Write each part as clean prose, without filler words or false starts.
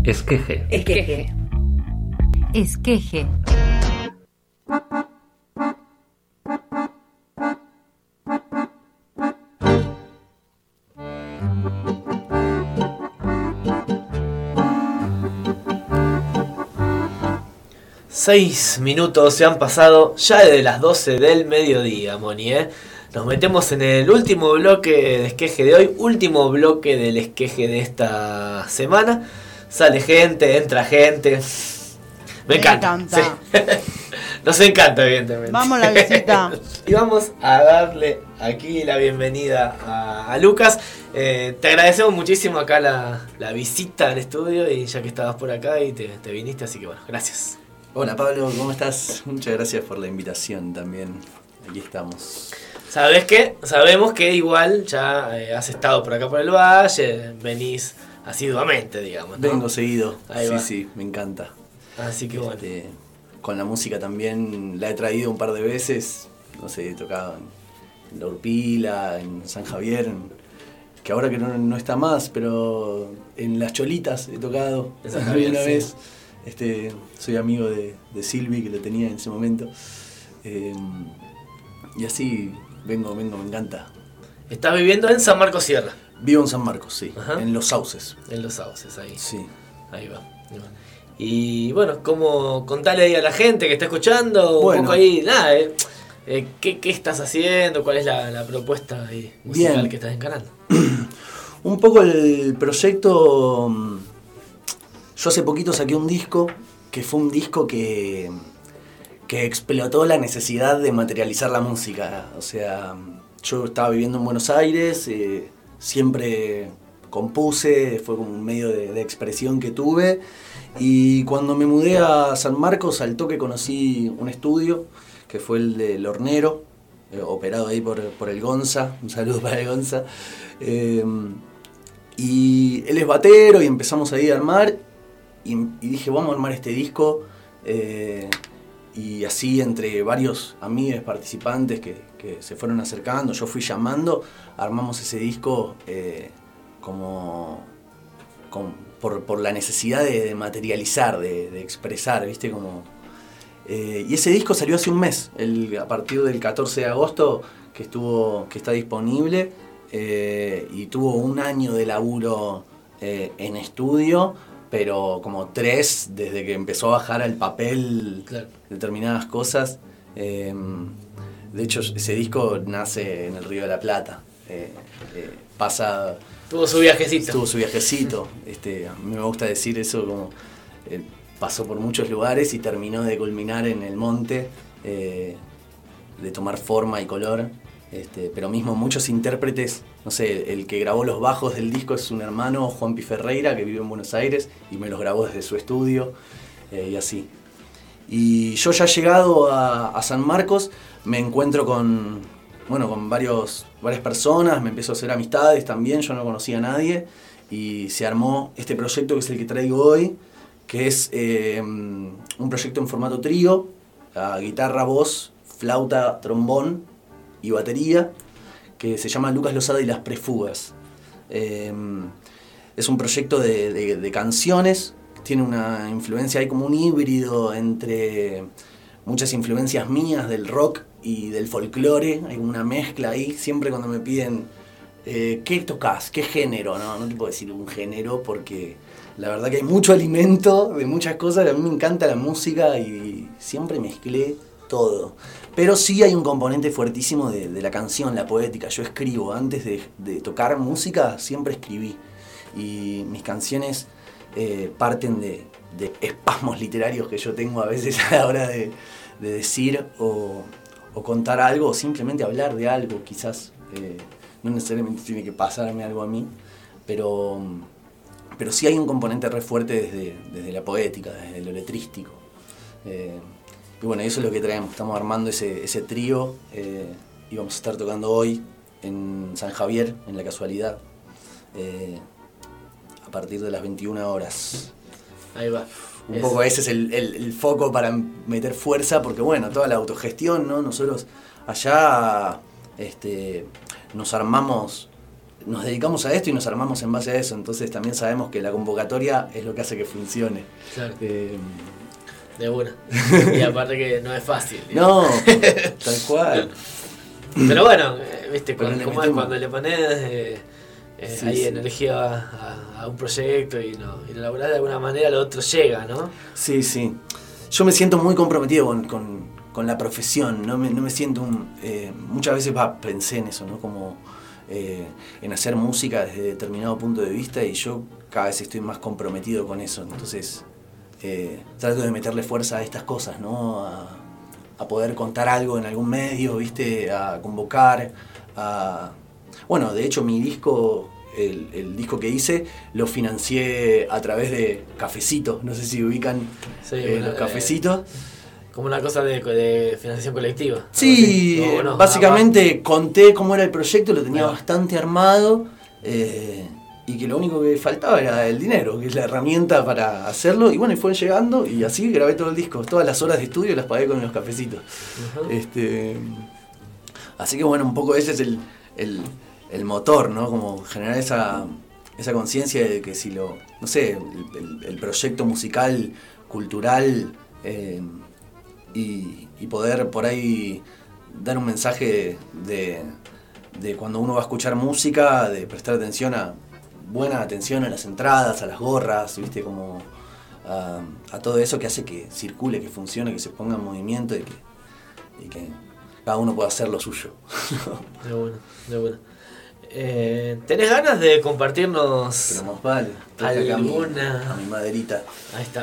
Esqueje. Esqueje. Esqueje. Seis minutos se han pasado ya desde las 12 del mediodía, Moni, ¿eh? Nos metemos en el último bloque de esqueje de hoy, último bloque del esqueje de esta semana. Sale gente, entra gente. Me encanta. Sí. Nos encanta, evidentemente. Vamos a la visita. Y vamos a darle aquí la bienvenida a Lucas. Te agradecemos muchísimo acá la visita al estudio, y ya que estabas por acá y te viniste, así que bueno, gracias. Hola Pablo, ¿cómo estás? Muchas gracias por la invitación también. Aquí estamos. ¿Sabes qué? Sabemos que igual ya has estado por acá por el valle, venís asiduamente, digamos, ¿no? Vengo seguido. Ahí va. Sí, me encanta. Así que bueno. Con la música también la he traído un par de veces. No sé, he tocado en La Urpila, en San Javier, que ahora que no está más, pero en Las Cholitas he tocado una vez. Soy amigo de Silvi, que lo tenía en ese momento. Y así vengo, me encanta. ¿Estás viviendo en San Marcos Sierra? Vivo en San Marcos, sí. Ajá. En Los Sauces. En Los Sauces, ahí. Sí. Ahí va. Y bueno, ¿cómo contarle ahí a la gente que está escuchando? Bueno. Un poco ahí, nada, ¿qué estás haciendo? ¿Cuál es la propuesta ahí musical Bien. que estás encarando? Un poco el proyecto. Yo hace poquito saqué un disco, que fue un disco que explotó la necesidad de materializar la música. O sea, yo estaba viviendo en Buenos Aires, siempre compuse, fue como un medio de expresión que tuve. Y cuando me mudé a San Marcos, al toque conocí un estudio, que fue el del Hornero, operado ahí por el Gonza. Un saludo para el Gonza. Y él es batero y empezamos ahí a armar. Y dije, vamos a armar este disco, y así entre varios amigos participantes que se fueron acercando, yo fui llamando, armamos ese disco por la necesidad de materializar, de expresar, ¿viste? Y ese disco salió hace un mes, a partir del 14 de agosto que está disponible, y tuvo un año de laburo en estudio, pero como 3 desde que empezó a bajar al papel, claro, determinadas cosas. De hecho, ese disco nace en el Río de la Plata. Tuvo su viajecito. A mí me gusta decir eso, como pasó por muchos lugares y terminó de culminar en el monte, de tomar forma y color. Pero mismo muchos intérpretes, no sé, el que grabó los bajos del disco es un hermano, Juanpi Ferreira, que vive en Buenos Aires y me los grabó desde su estudio, y así. Y yo ya llegado a San Marcos me encuentro con varias personas, me empiezo a hacer amistades también, yo no conocía a nadie y se armó este proyecto que es el que traigo hoy, que es un proyecto en formato trío, guitarra, voz, flauta, trombón y batería, que se llama Lucas Lozada y las Prefugas. Es un proyecto de canciones, tiene una influencia, hay como un híbrido entre muchas influencias mías del rock y del folclore, hay una mezcla ahí. Siempre cuando me piden ¿qué tocas? ¿Qué género? No te puedo decir un género, porque la verdad que hay mucho alimento de muchas cosas. A mí me encanta la música y siempre mezclé todo. Pero sí hay un componente fuertísimo de la canción, la poética. Yo escribo, antes de tocar música, siempre escribí. Y mis canciones parten de espasmos literarios que yo tengo a veces a la hora de decir o contar algo, o simplemente hablar de algo, quizás. No necesariamente tiene que pasarme algo a mí, pero sí hay un componente re fuerte desde la poética, desde lo letrístico. Y bueno, eso es lo que traemos. Estamos armando ese trío, y vamos a estar tocando hoy en San Javier, en La Casualidad, a partir de las 21 horas. Ahí va. Un poco ese es el foco para meter fuerza, porque bueno, toda la autogestión, ¿no? Nosotros allá nos armamos nos dedicamos a esto y nos armamos en base a eso, entonces también sabemos que la convocatoria es lo que hace que funcione. Claro. De una. Y aparte que no es fácil. No, tal cual. Pero bueno, viste, Pero cuando le pones Sí, ahí sí. energía a un proyecto y lo elaborás de alguna manera, lo otro llega, ¿no? Sí, sí. Yo me siento muy comprometido con la profesión, no me siento muchas veces pensé en eso, ¿no? Como en hacer música desde determinado punto de vista, y yo cada vez estoy más comprometido con eso, entonces trato de meterle fuerza a estas cosas, ¿no? A poder contar algo en algún medio, ¿viste? A convocar, Bueno, de hecho mi disco, el disco que hice, lo financié a través de Cafecito, no sé si ubican los Cafecitos. Como una cosa de financiación colectiva. Sí, No, básicamente conté cómo era el proyecto, lo tenía Claro. bastante armado, y que lo único que faltaba era el dinero, que es la herramienta para hacerlo, y bueno, y fue llegando, y así grabé todo el disco. Todas las horas de estudio las pagué con los Cafecitos. Así que bueno, un poco ese es el motor, ¿no? Como generar esa conciencia de que si no sé, el proyecto musical, cultural, y poder por ahí dar un mensaje de cuando uno va a escuchar música, de prestar buena atención a las entradas, a las gorras, ¿viste? Como a todo eso que hace que circule, que funcione, que se ponga en movimiento y que cada uno pueda hacer lo suyo. De bueno. ¿Tenés ganas de compartirnos Pero más vale, traje acá alguna? a mi maderita. Ahí está.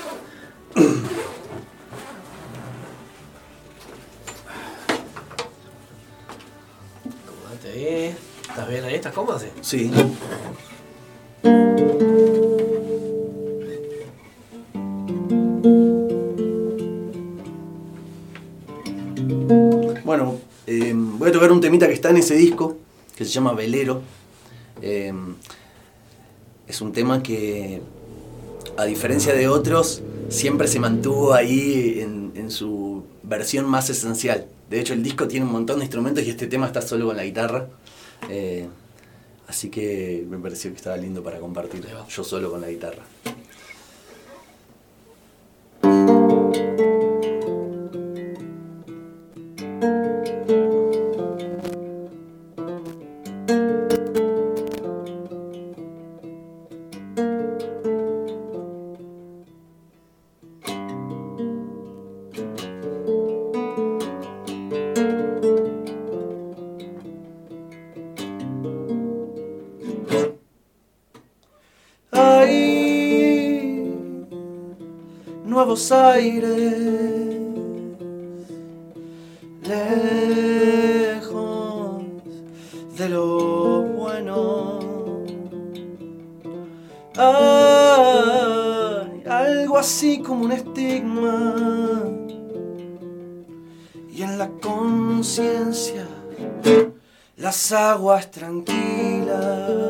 Acomodate ahí. ¿Estás bien ahí? ¿Estás cómodo? Sí. Sí. Bueno, voy a tocar un temita que está en ese disco, que se llama Velero. Es un tema que, a diferencia de otros, siempre se mantuvo ahí en su versión más esencial. De hecho, el disco tiene un montón de instrumentos y este tema está solo con la guitarra. Así que me pareció que estaba lindo para compartir yo solo con la guitarra. Nuevos aires, lejos de lo bueno. Hay algo así como un estigma, y en la conciencia las aguas tranquilas,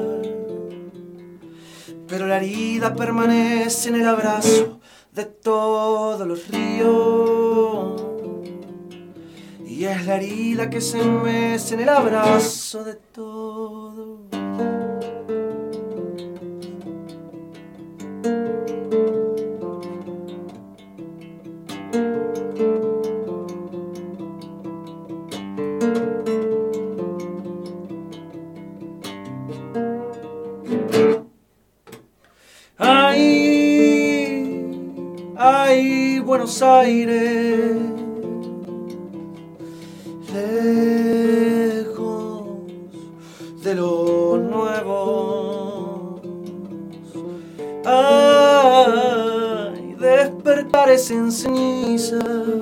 pero la herida permanece en el abrazo de todos los ríos, y es la herida que se mece en el abrazo de todo. Ay, Buenos Aires, lejos de lo nuevo. Ay, despertares en cenizas,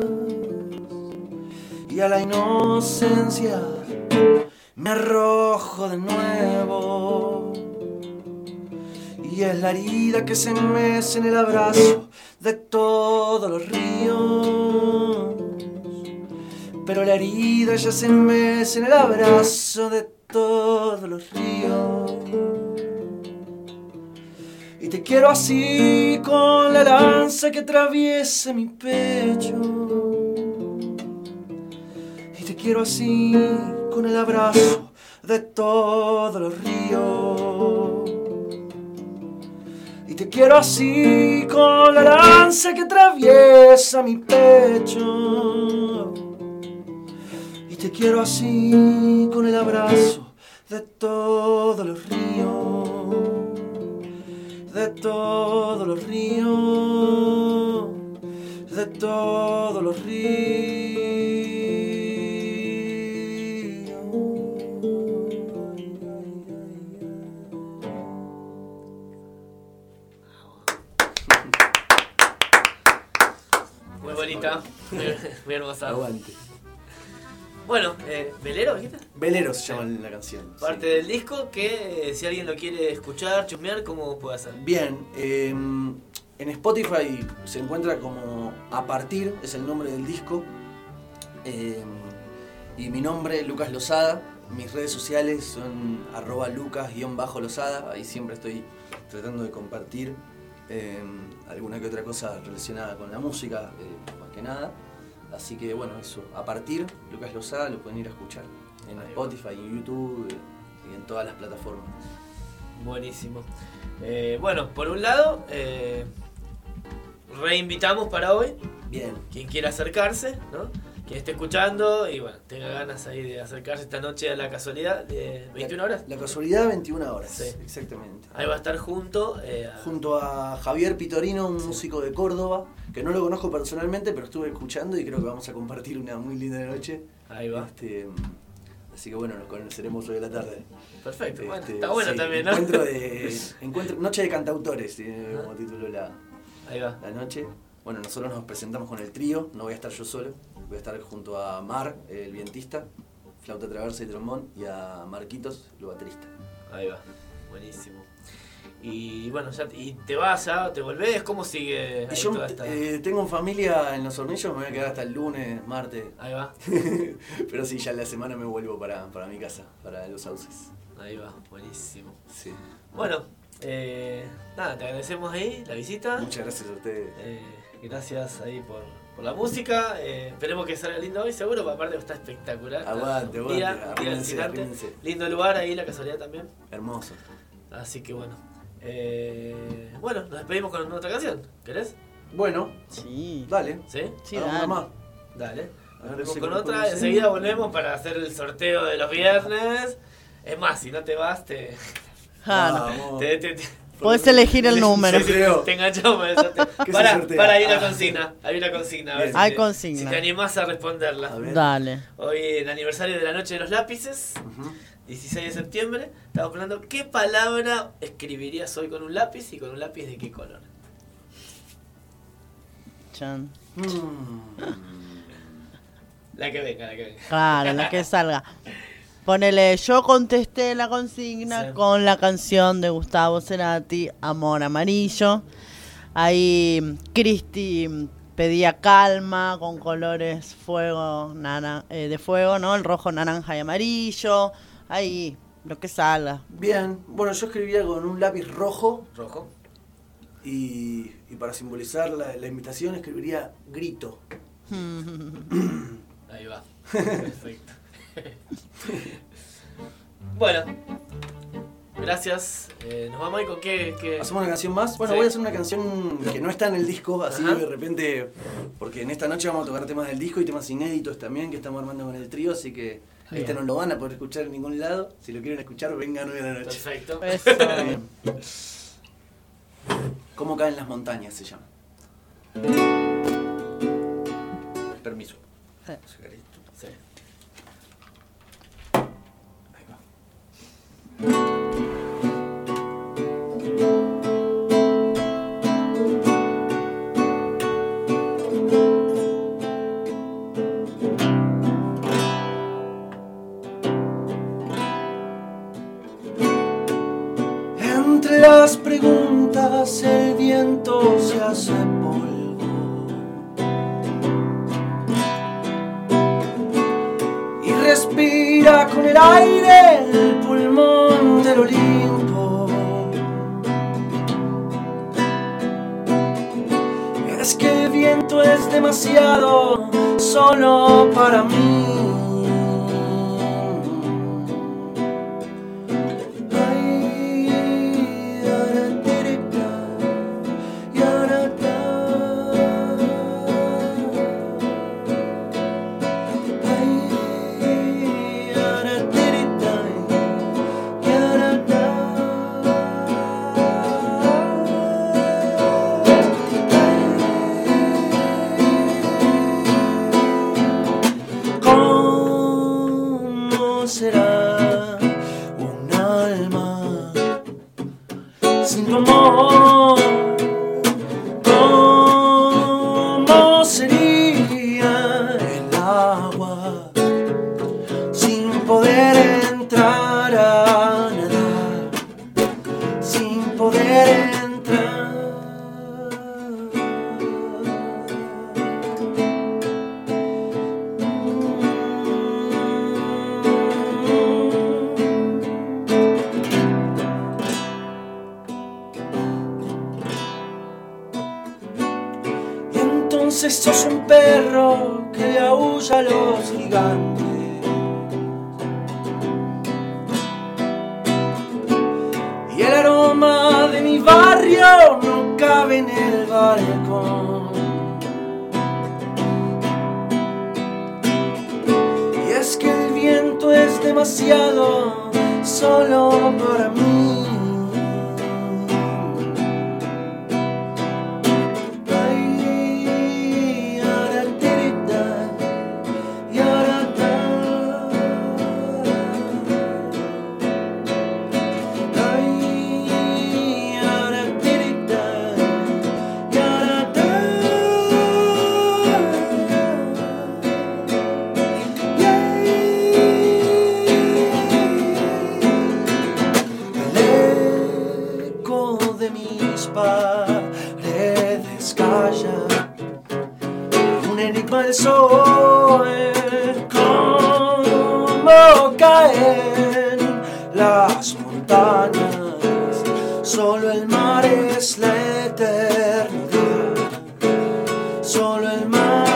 y a la inocencia me arrojo de nuevo, y es la herida que se mece en el abrazo de todos los ríos, pero la herida ya se mece en el abrazo de todos los ríos. Y te quiero así, con la lanza que atraviesa mi pecho, y te quiero así, con el abrazo de todos los ríos. Y te quiero así, con la lanza que atraviesa mi pecho. Y te quiero así, con el abrazo de todos los ríos, de todos los ríos, de todos los ríos. Muy bonita, muy hermosa. Aguante. Bueno, ¿Velero dijiste? Velero se llama la canción. Parte del disco que si alguien lo quiere escuchar, chusmear, ¿cómo puede hacer? Bien, en Spotify se encuentra como A Partir, es el nombre del disco. Y mi nombre, Lucas Lozada. Mis redes sociales son @lucas_lozada. Ahí siempre estoy tratando de compartir alguna que otra cosa relacionada con la música, más que nada. Así que bueno, eso, A Partir, Lucas Lozada, lo pueden ir a escuchar en Spotify, en YouTube y en todas las plataformas. Buenísimo. Bueno, por un lado, reinvitamos para hoy, Bien. quien quiera acercarse, ¿no? Quien esté escuchando y bueno, tenga ganas ahí de acercarse esta noche a la casualidad de 21 horas. La casualidad, 21 horas, Sí. exactamente. Ahí va a estar junto Junto a Javier Pitorino, un músico de Córdoba, que no lo conozco personalmente, pero estuve escuchando y creo que vamos a compartir una muy linda noche. Ahí va. Así que bueno, nos conoceremos hoy a la tarde. Perfecto, bueno, está bueno sí, también, ¿no? Noche de cantautores, tiene como título Ahí va. la noche. Bueno, nosotros nos presentamos con el trío, no voy a estar yo solo, voy a estar junto a Mar, el vientista, flauta traversa y trombón, y a Marquitos, el baterista. Ahí va, buenísimo. Y bueno, ya y te vas, ya te volvés, ¿cómo sigue ahí Yo toda esta? tengo familia en Los Hornillos, me voy a quedar hasta el lunes, martes. Ahí va, Pero sí, ya en la semana me vuelvo para mi casa, para Los Sauces. ahí va, buenísimo. Sí. Bueno, nada, te agradecemos ahí la visita. Muchas gracias a ustedes. Gracias ahí por la música. Esperemos que salga lindo hoy, seguro, porque aparte está espectacular. Aguante, Un día arrímense, alucinante. arrímense. Lindo lugar ahí, la casualidad también. Hermoso. Así que bueno. Bueno, nos despedimos con otra canción. ¿Querés? Bueno, Sí. dale. ¿Sí? Sí, Hagamos dale. una más. Dale. A ver, Nos no vemos sé con cómo otra. podemos hacer. Enseguida volvemos para hacer el sorteo de los viernes. Es más, si no te vas, te. Ah, Vamos. Podés elegir el número. Sí, te enganchamos en el sorteo. ¿Qué se Para, sortea? para, hay una consigna. Hay una consigna. A ver Bien. Hay si consigna. Si te animás a responderla. A ver. Dale. Hoy en aniversario de la Noche de los Lápices, Ujú. 16 de septiembre, estamos hablando qué palabra escribirías hoy con un lápiz y con un lápiz de qué color. Chan. La que venga, la que venga. Claro, la que salga. Ponele, yo contesté la consigna Sí. con la canción de Gustavo Cerati, Amor Amarillo. Ahí Cristi pedía calma con colores fuego, de fuego, ¿no? El rojo, naranja y amarillo. Ahí, lo que salga. Bien, bueno, yo escribía con un lápiz rojo Rojo. y para simbolizar la invitación escribiría grito. Ahí va. Perfecto. Bueno. Gracias. Nos vamos ahí con qué. ¿Hacemos una canción más? Bueno, Sí. voy a hacer una canción que no está en el disco, así Ajá. de repente, porque en esta noche vamos a tocar temas del disco y temas inéditos también que estamos armando con el trío, así que Bien. no lo van a poder escuchar en ningún lado. Si lo quieren escuchar, vengan hoy a la noche. Perfecto. Eso. Bien. ¿Cómo caen las montañas se llama? Permiso. Sí. Sacar esto. Sí. Ahí va. Entre las preguntas el viento se hace polvo y respira con el aire el pulmón del Olimpo. Es que el viento es demasiado solo para mí. entonces sos un perro que le aúlla a los gigantes. Y el aroma de mi barrio no cabe en el balcón. Y es que el viento es demasiado solo para mí. Cómo caen las montañas, solo el mar es la eternidad, solo el mar.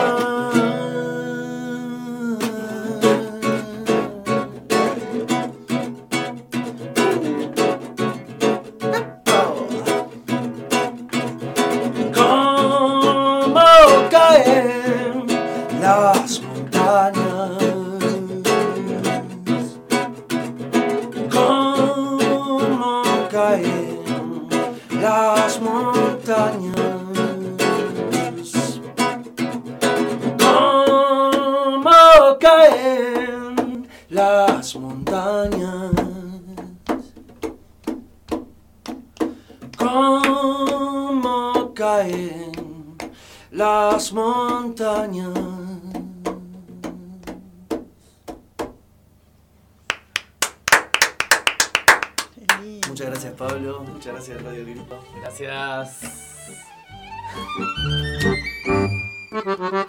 Cómo caen las montañas, cómo caen las montañas, cómo caen las montañas, cómo caen las montañas. Muchas gracias, Pablo. Muchas gracias, Radio Grito. Gracias.